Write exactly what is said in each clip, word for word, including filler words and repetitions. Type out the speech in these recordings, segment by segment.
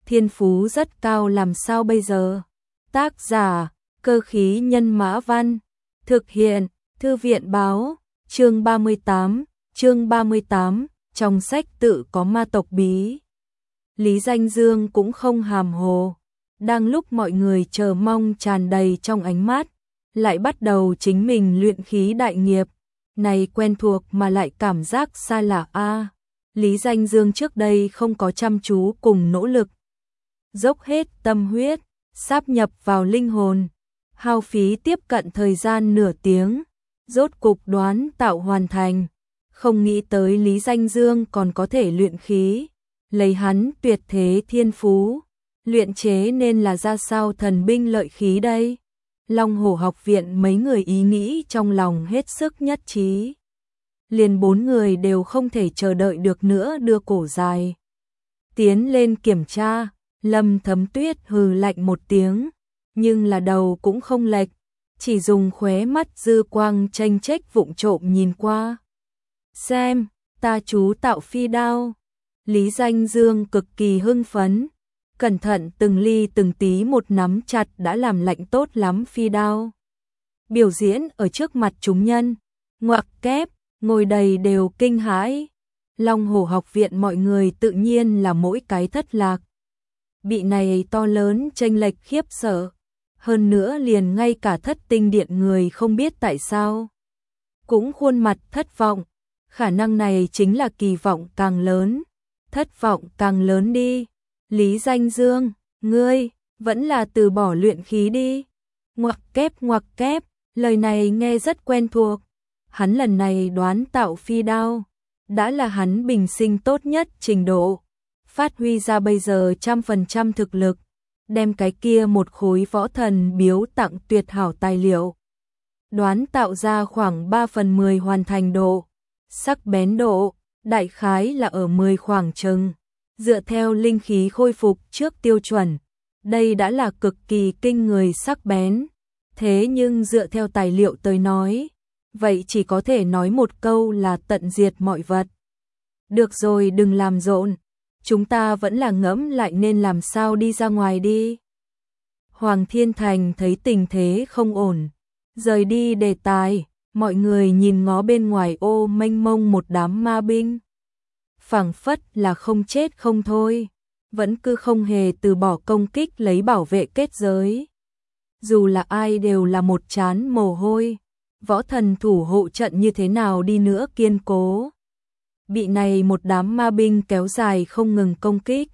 thiên phú rất cao làm sao bây giờ? Tác giả, Cơ khí nhân mã văn, thực hiện, Thư viện báo, chương ba mươi tám, chương ba mươi tám, trong sách tự có ma tộc bí. Lý Danh Dương cũng không hàm hồ, đang lúc mọi người chờ mong tràn đầy trong ánh mắt, lại bắt đầu chính mình luyện khí đại nghiệp, này quen thuộc mà lại cảm giác xa lạ a. Lý Danh Dương trước đây không có chăm chú cùng nỗ lực, dốc hết tâm huyết, sáp nhập vào linh hồn, hao phí tiếp cận thời gian nửa tiếng, rốt cục đoán tạo hoàn thành, không nghĩ tới Lý Danh Dương còn có thể luyện khí, lấy hắn tuyệt thế thiên phú, luyện chế nên là ra sao thần binh lợi khí đây? Long Hổ học viện mấy người ý nghĩ trong lòng hết sức nhất trí. Liền bốn người đều không thể chờ đợi được nữa đưa cổ dài tiến lên kiểm tra. Lâm Thấm Tuyết hừ lạnh một tiếng, nhưng là đầu cũng không lệch, chỉ dùng khóe mắt dư quang chênh chếch vụng trộm nhìn qua. Xem, ta chú tạo phi đao. Lý Danh Dương cực kỳ hưng phấn, cẩn thận từng ly từng tí một nắm chặt đã làm lạnh tốt lắm phi đao. Biểu diễn ở trước mặt chúng nhân, ngoặc kép, ngồi đầy đều kinh hãi. Long Hổ học viện mọi người tự nhiên là mỗi cái thất lạc. Bị này to lớn chênh lệch khiếp sợ, hơn nữa liền ngay cả Thất Tinh Điện người không biết tại sao cũng khuôn mặt thất vọng, khả năng này chính là kỳ vọng càng lớn, thất vọng càng lớn đi. Lý Danh Dương, ngươi vẫn là từ bỏ luyện khí đi. Ngoặc kép ngoặc kép, lời này nghe rất quen thuộc. Hắn lần này đoán tạo phi đao, đã là hắn bình sinh tốt nhất trình độ, phát huy ra bây giờ trăm phần trăm thực lực, đem cái kia một khối võ thần biếu tặng tuyệt hảo tài liệu. Đoán tạo ra khoảng ba phần mười hoàn thành độ, sắc bén độ, đại khái là ở mười khoảng chừng, dựa theo linh khí khôi phục trước tiêu chuẩn, đây đã là cực kỳ kinh người sắc bén, thế nhưng dựa theo tài liệu tới nói, vậy chỉ có thể nói một câu là tận diệt mọi vật. Được rồi, đừng làm rộn, chúng ta vẫn là ngẫm lại nên làm sao đi ra ngoài đi. Hoàng Thiên Thành thấy tình thế không ổn, rời đi đề tài, mọi người nhìn ngó bên ngoài ô mênh mông một đám ma binh. Phảng phất là không chết không thôi, vẫn cứ không hề từ bỏ công kích lấy bảo vệ kết giới. Dù là ai đều là một trán mồ hôi, võ thần thủ hộ trận như thế nào đi nữa kiên cố. Bị này một đám ma binh kéo dài không ngừng công kích,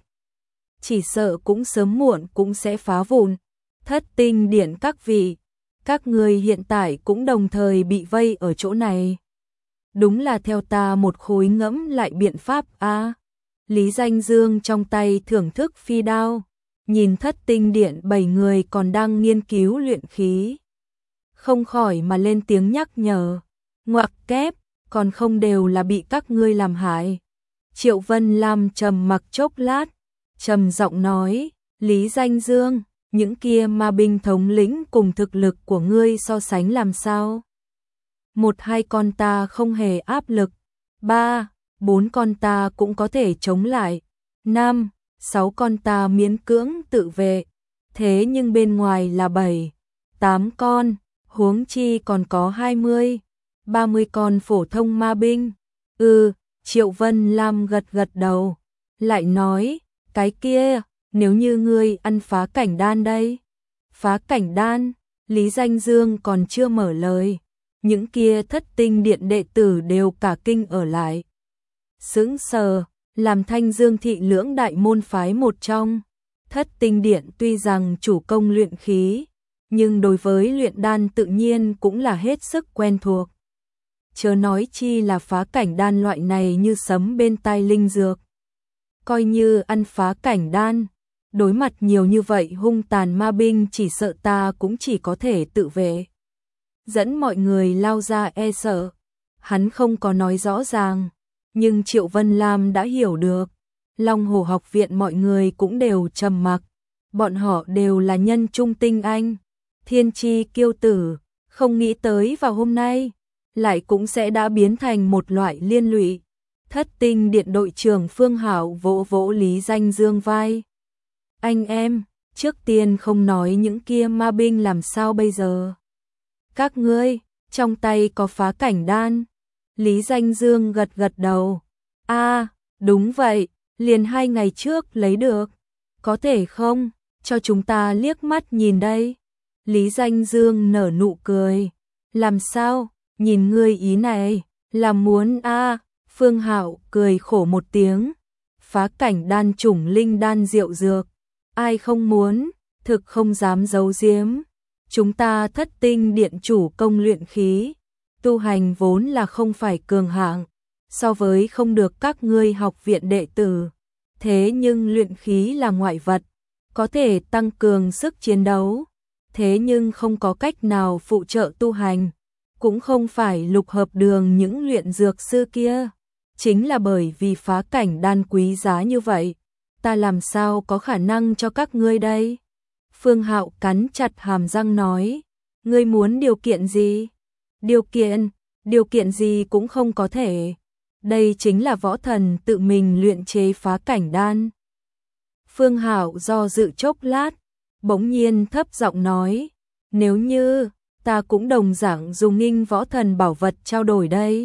chỉ sợ cũng sớm muộn cũng sẽ phá vụn. Thất Tinh Điện các vị, các người hiện tại cũng đồng thời bị vây ở chỗ này. Đúng là theo ta một khối ngẫm lại biện pháp a. À, Lý Danh Dương trong tay thưởng thức phi đao, nhìn Thất Tinh Điện bảy người còn đang nghiên cứu luyện khí, không khỏi mà lên tiếng nhắc nhở. Ngoặc kép, còn không đều là bị các ngươi làm hại. Triệu Vân Lam trầm mặc chốc lát, trầm giọng nói, Lý Danh Dương, những kia ma binh thống lĩnh cùng thực lực của ngươi so sánh làm sao? Một hai con ta không hề áp lực, ba, bốn con ta cũng có thể chống lại, năm, sáu con ta miễn cưỡng tự vệ, thế nhưng bên ngoài là bảy, tám con, huống chi còn có hai mươi, ba mươi con phổ thông ma binh. Ừ, Triệu Vân Lam gật gật đầu, lại nói, cái kia, nếu như ngươi ăn phá cảnh đan đây. Phá cảnh đan, Lý Danh Dương còn chưa mở lời, những kia Thất Tinh Điện đệ tử đều cả kinh ở lại. Sững sờ, làm Thanh Dương thị lưỡng đại môn phái một trong, Thất Tinh Điện tuy rằng chủ công luyện khí, nhưng đối với luyện đan tự nhiên cũng là hết sức quen thuộc. Chớ nói chi là phá cảnh đan loại này như sấm bên tai linh dược. Coi như ăn phá cảnh đan, đối mặt nhiều như vậy hung tàn ma binh chỉ sợ ta cũng chỉ có thể tự vệ. Dẫn mọi người lao ra e sợ. Hắn không có nói rõ ràng, nhưng Triệu Vân Lam đã hiểu được. Long Hổ học viện mọi người cũng đều trầm mặc. Bọn họ đều là nhân trung tinh anh, thiên chi kiêu tử, không nghĩ tới vào hôm nay lại cũng sẽ đã biến thành một loại liên lụy. Thất Tinh Điện đội trưởng Phương Hạo vỗ vỗ Lý Danh Dương vai. Anh em, trước tiên không nói những kia ma binh làm sao bây giờ? Các ngươi, trong tay có phá cảnh đan. Lý Danh Dương gật gật đầu. A, đúng vậy, liền hai ngày trước lấy được. Có thể không, cho chúng ta liếc mắt nhìn đây. Lý Danh Dương nở nụ cười. Làm sao, nhìn ngươi ý này, là muốn a? Phương Hạo cười khổ một tiếng. Phá cảnh đan chủng linh đan diệu dược. Ai không muốn, thực không dám giấu giếm. Chúng ta thất tinh điện chủ công luyện khí. Tu hành vốn là không phải cường hạng. So với không được các ngươi học viện đệ tử. Thế nhưng luyện khí là ngoại vật. Có thể tăng cường sức chiến đấu. Thế nhưng không có cách nào phụ trợ tu hành. Cũng không phải lục hợp đường những luyện dược sư kia. Chính là bởi vì phá cảnh đan quý giá như vậy. Ta làm sao có khả năng cho các ngươi đây? Phương Hạo cắn chặt hàm răng nói. Ngươi muốn điều kiện gì? Điều kiện, điều kiện gì cũng không có thể. Đây chính là võ thần tự mình luyện chế phá cảnh đan. Phương Hạo do dự chốc lát, bỗng nhiên thấp giọng nói. Nếu như, ta cũng đồng dạng dùng nghinh võ thần bảo vật trao đổi đây.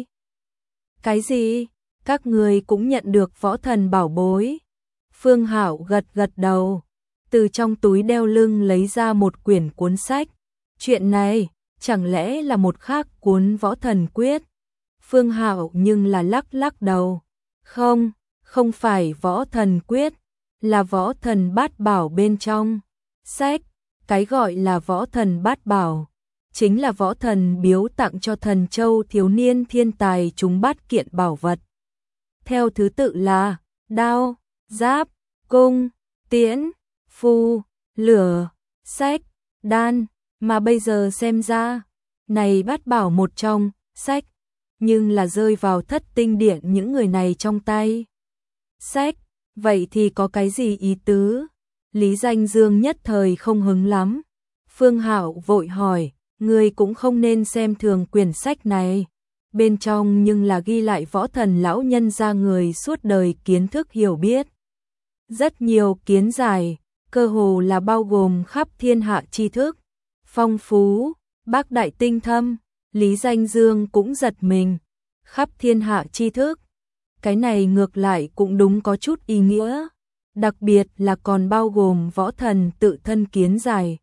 Cái gì? Các người cũng nhận được võ thần bảo bối. Phương Hạo gật gật đầu, từ trong túi đeo lưng lấy ra một quyển cuốn sách. Chuyện này, chẳng lẽ là một khác cuốn võ thần quyết? Phương Hạo nhưng là lắc lắc đầu. Không, không phải võ thần quyết, là võ thần bát bảo bên trong. Sách, cái gọi là võ thần bát bảo, chính là võ thần biếu tặng cho thần châu thiếu niên thiên tài chúng bát kiện bảo vật. Theo thứ tự là đao, giáp, cung, tiễn, phù, lửa, sách, đan, mà bây giờ xem ra, này bát bảo một trong, sách, nhưng là rơi vào thất tinh điện những người này trong tay. Sách, vậy thì có cái gì ý tứ? Lý Danh Dương nhất thời không hứng lắm. Phương Hạo vội hỏi, ngươi cũng không nên xem thường quyển sách này. Bên trong nhưng là ghi lại võ thần lão nhân gia người suốt đời kiến thức hiểu biết. Rất nhiều kiến giải, cơ hồ là bao gồm khắp thiên hạ tri thức. Phong phú, bác đại tinh thâm, Lý Danh Dương cũng giật mình. Khắp thiên hạ tri thức. Cái này ngược lại cũng đúng có chút ý nghĩa. Đặc biệt là còn bao gồm võ thần tự thân kiến giải.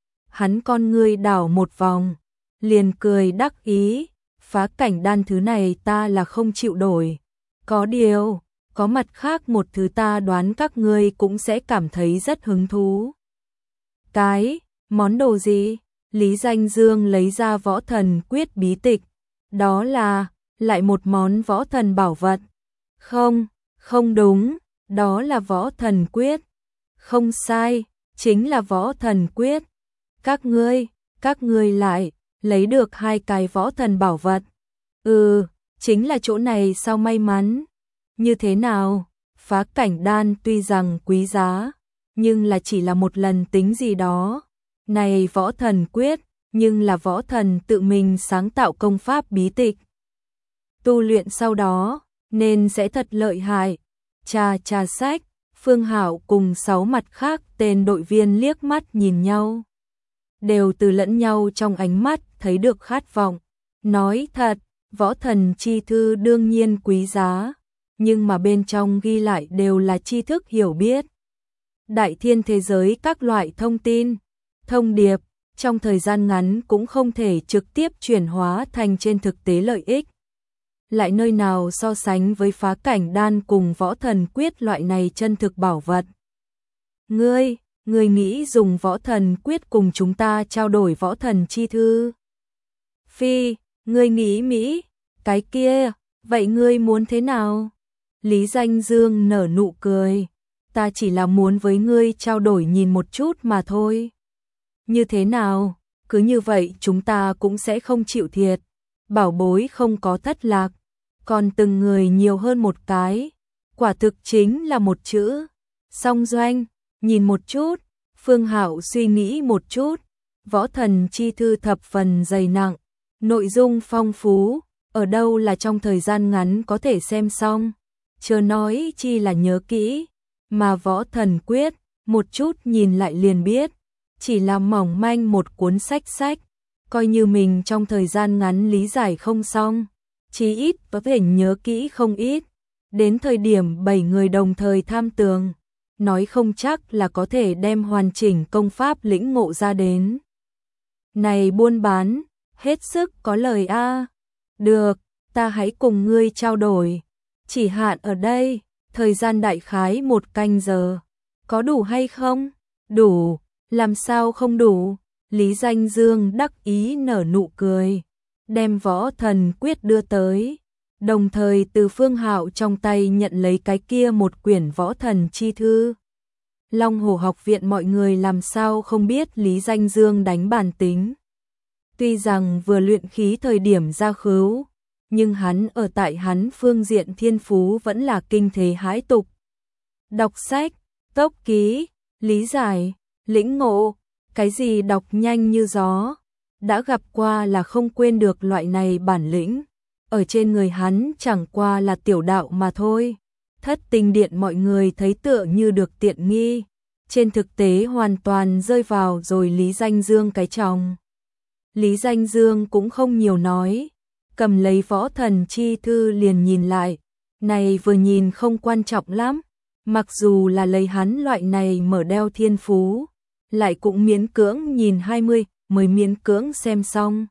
Hắn con ngươi đảo một vòng, liền cười đắc ý. Phá cảnh đan thứ này ta là không chịu đổi. Có điều, có mặt khác một thứ ta đoán các ngươi cũng sẽ cảm thấy rất hứng thú. Cái, món đồ gì? Lý Danh Dương lấy ra võ thần quyết bí tịch. Đó là, lại một món võ thần bảo vật. Không, không đúng, đó là võ thần quyết. Không sai, chính là võ thần quyết. Các ngươi, các ngươi lại lấy được hai cái võ thần bảo vật. Ừ, chính là chỗ này sao may mắn. Như thế nào? Phá cảnh đan tuy rằng quý giá, nhưng là chỉ là một lần tính gì đó. Này võ thần quyết, nhưng là võ thần tự mình sáng tạo công pháp bí tịch. Tu luyện sau đó, nên sẽ thật lợi hại. Trà trà sách, Phương Hạo cùng sáu mặt khác tên đội viên liếc mắt nhìn nhau. Đều từ lẫn nhau trong ánh mắt thấy được khát vọng. Nói thật, võ thần chi thư đương nhiên quý giá, nhưng mà bên trong ghi lại đều là tri thức hiểu biết. Đại thiên thế giới các loại thông tin, thông điệp, trong thời gian ngắn cũng không thể trực tiếp chuyển hóa thành trên thực tế lợi ích. Lại nơi nào so sánh với phá cảnh đan cùng võ thần quyết loại này chân thực bảo vật. Ngươi, ngươi nghĩ dùng võ thần quyết cùng chúng ta trao đổi võ thần chi thư? Phi, ngươi nghĩ Mỹ, cái kia, vậy ngươi muốn thế nào? Lý Danh Dương nở nụ cười, ta chỉ là muốn với ngươi trao đổi nhìn một chút mà thôi. Như thế nào, cứ như vậy chúng ta cũng sẽ không chịu thiệt, bảo bối không có thất lạc, còn từng người nhiều hơn một cái, quả thực chính là một chữ, song doanh. Nhìn một chút, Phương Hạo suy nghĩ một chút, võ thần chi thư thập phần dày nặng, nội dung phong phú, ở đâu là trong thời gian ngắn có thể xem xong, chớ nói chi là nhớ kỹ, mà võ thần quyết, một chút nhìn lại liền biết, chỉ là mỏng manh một cuốn sách sách, coi như mình trong thời gian ngắn lý giải không xong, chí ít có thể nhớ kỹ không ít, đến thời điểm bảy người đồng thời tham tường, nói không chắc là có thể đem hoàn chỉnh công pháp lĩnh ngộ ra đến. Này buôn bán, hết sức có lời a. Được, ta hãy cùng ngươi trao đổi. Chỉ hạn ở đây, thời gian đại khái một canh giờ. Có đủ hay không? Đủ, làm sao không đủ? Lý Danh Dương đắc ý nở nụ cười, đem Võ Thần Quyết đưa tới, đồng thời từ Phương Hạo trong tay nhận lấy cái kia một quyển Võ Thần Chi Thư. Long Hổ học viện mọi người làm sao không biết Lý Danh Dương đánh bản tính. Tuy rằng vừa luyện khí thời điểm ra khứu, nhưng hắn ở tại hắn phương diện thiên phú vẫn là kinh thế hãi tục. Đọc sách, tốc ký, lý giải, lĩnh ngộ, cái gì đọc nhanh như gió, đã gặp qua là không quên được loại này bản lĩnh. Ở trên người hắn chẳng qua là tiểu đạo mà thôi. Thất tinh điện mọi người thấy tựa như được tiện nghi, trên thực tế hoàn toàn rơi vào rồi Lý Danh Dương cái chồng. Lý Danh Dương cũng không nhiều nói, cầm lấy Võ Thần Chi Thư liền nhìn lại, này vừa nhìn không quan trọng lắm, mặc dù là lấy hắn loại này mở đeo thiên phú, lại cũng miễn cưỡng nhìn hai mươi, mới miễn cưỡng xem xong.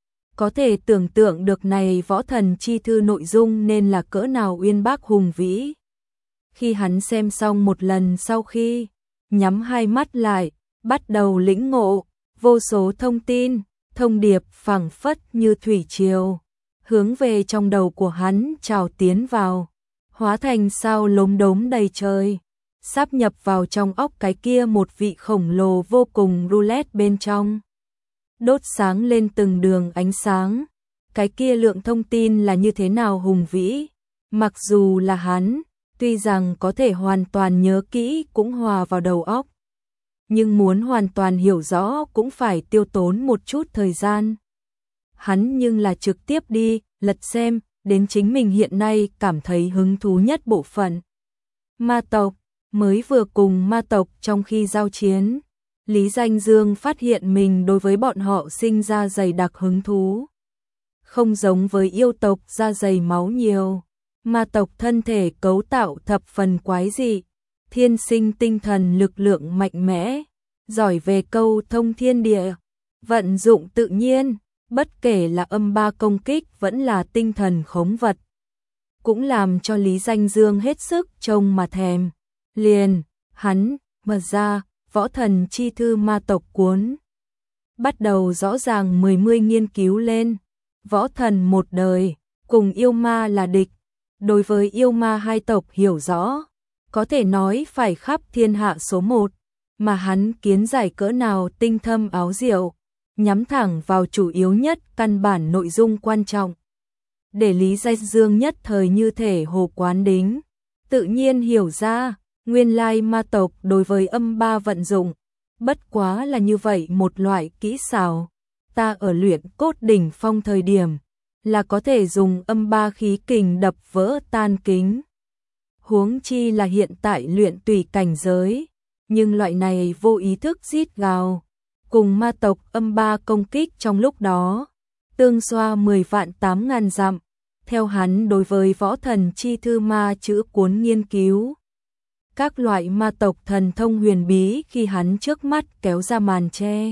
Có thể tưởng tượng được này Võ Thần Chi Thư nội dung nên là cỡ nào uyên bác hùng vĩ. Khi hắn xem xong một lần sau khi nhắm hai mắt lại, bắt đầu lĩnh ngộ, vô số thông tin, thông điệp phảng phất như thủy triều, hướng về trong đầu của hắn trào tiến vào, hóa thành sao lốm đốm đầy trời, sáp nhập vào trong óc cái kia một vị khổng lồ vô cùng roulette bên trong. Đốt sáng lên từng đường ánh sáng, cái kia lượng thông tin là như thế nào hùng vĩ, mặc dù là hắn, tuy rằng có thể hoàn toàn nhớ kỹ cũng hòa vào đầu óc, nhưng muốn hoàn toàn hiểu rõ cũng phải tiêu tốn một chút thời gian. Hắn nhưng là trực tiếp đi, lật xem, đến chính mình hiện nay cảm thấy hứng thú nhất bộ phận. Ma tộc, mới vừa cùng ma tộc trong khi giao chiến, Lý Danh Dương phát hiện mình đối với bọn họ sinh ra dày đặc hứng thú. Không giống với yêu tộc da dày máu nhiều, ma tộc thân thể cấu tạo thập phần quái dị, thiên sinh tinh thần lực lượng mạnh mẽ, giỏi về câu thông thiên địa, vận dụng tự nhiên, bất kể là âm ba công kích vẫn là tinh thần khống vật. Cũng làm cho Lý Danh Dương hết sức trông mà thèm. Liền, hắn, mở ra, Võ Thần Chi Thư ma tộc cuốn. Bắt đầu rõ ràng mười mươi nghiên cứu lên. Võ thần một đời, cùng yêu ma là địch. Đối với yêu ma hai tộc hiểu rõ, có thể nói phải khắp thiên hạ số một, mà hắn kiến giải cỡ nào tinh thâm áo diệu, nhắm thẳng vào chủ yếu nhất căn bản nội dung quan trọng. Để Lý Danh Dương nhất thời như thể hồ quán đính, tự nhiên hiểu ra, nguyên lai ma tộc đối với âm ba vận dụng, bất quá là như vậy một loại kỹ xảo. Ta ở luyện cốt đỉnh phong thời điểm, là có thể dùng âm ba khí kình đập vỡ tan kính. Huống chi là hiện tại luyện tùy cảnh giới, nhưng loại này vô ý thức rít gào, cùng ma tộc âm ba công kích trong lúc đó, tương xoa mười vạn tám ngàn dặm. Theo hắn đối với Võ Thần Chi Thư ma chữ cuốn nghiên cứu, các loại ma tộc thần thông huyền bí khi hắn trước mắt kéo ra màn che,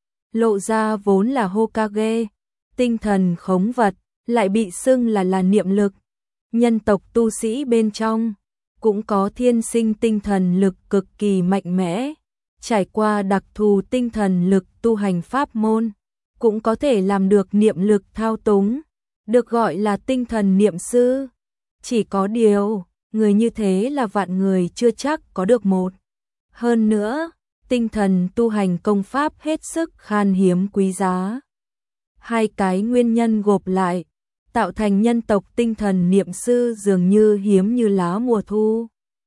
lộ ra vốn là Hokage, tinh thần khống vật, lại bị xưng là là niệm lực. Nhân tộc tu sĩ bên trong cũng có thiên sinh tinh thần lực cực kỳ mạnh mẽ, trải qua đặc thù tinh thần lực tu hành pháp môn, cũng có thể làm được niệm lực thao túng, được gọi là tinh thần niệm sư. Chỉ có điều, người như thế là vạn người chưa chắc có được một. Hơn nữa, tinh thần tu hành công pháp hết sức khan hiếm quý giá. Hai cái nguyên nhân gộp lại, tạo thành nhân tộc tinh thần niệm sư dường như hiếm như lá mùa thu.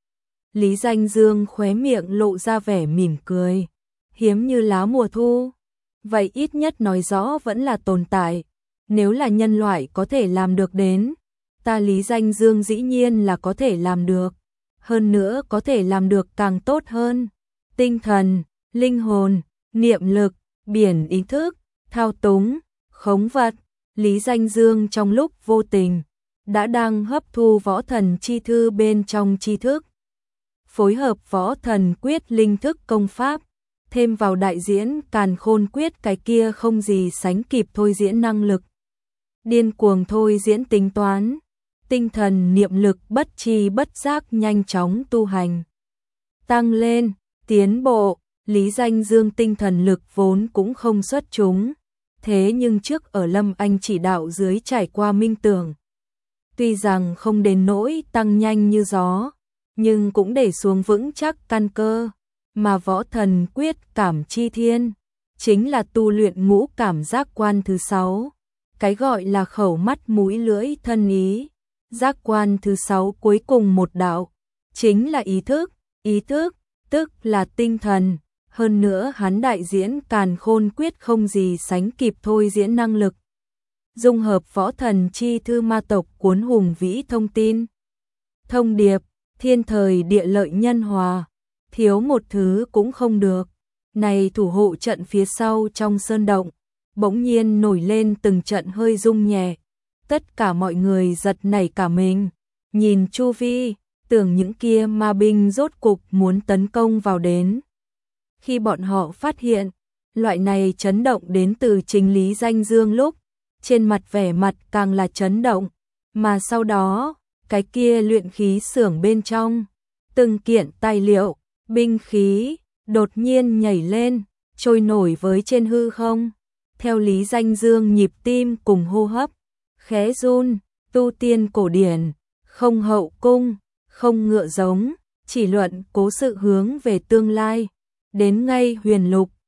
Lý Danh Dương khóe miệng lộ ra vẻ mỉm cười. Hiếm như lá mùa thu, vậy ít nhất nói rõ vẫn là tồn tại. Nếu là nhân loại có thể làm được đến, ta Lý Danh Dương dĩ nhiên là có thể làm được. Hơn nữa có thể làm được càng tốt hơn. tinh thần, linh hồn, niệm lực, biển ý thức, thao túng, khống vật. Lý Danh Dương trong lúc vô tình đã đang hấp thu võ thần chi thư bên trong tri thức, phối hợp võ thần quyết linh thức công pháp, thêm vào đại diễn càn khôn quyết cái kia không gì sánh kịp thôi diễn năng lực. Điên cuồng thôi diễn tính toán, tinh thần niệm lực bất tri bất giác nhanh chóng tu hành. Tăng lên, tiến bộ, Lý Danh Dương tinh thần lực vốn cũng không xuất chúng, thế nhưng trước ở Lâm Anh chỉ đạo dưới trải qua minh tưởng. Tuy rằng không đến nỗi tăng nhanh như gió, nhưng cũng để xuống vững chắc căn cơ, mà võ thần quyết cảm chi thiên, chính là tu luyện ngũ cảm giác quan thứ sáu, cái gọi là khẩu mắt mũi lưỡi thân ý, giác quan thứ sáu cuối cùng một đạo, chính là ý thức, ý thức, tức là tinh thần, hơn nữa hắn đại diễn càn khôn quyết không gì sánh kịp thôi diễn năng lực. Dung hợp võ thần chi thư ma tộc cuốn hùng vĩ thông tin. Thông điệp, thiên thời địa lợi nhân hòa, thiếu một thứ cũng không được. Này thủ hộ trận phía sau trong sơn động, bỗng nhiên nổi lên từng trận hơi rung nhẹ. Tất cả mọi người giật nảy cả mình, nhìn chu vi, tưởng những kia ma binh rốt cục muốn tấn công vào đến. Khi bọn họ phát hiện, loại này chấn động đến từ chính Lý Danh Dương lúc, trên mặt vẻ mặt càng là chấn động, mà sau đó, cái kia luyện khí xưởng bên trong, từng kiện tài liệu, binh khí, đột nhiên nhảy lên, trôi nổi với trên hư không. Theo Lý Danh Dương nhịp tim cùng hô hấp, khẽ run, tu tiên cổ điển, không hậu cung, không ngựa giống, chỉ luận cố sự hướng về tương lai, đến ngay huyền lục,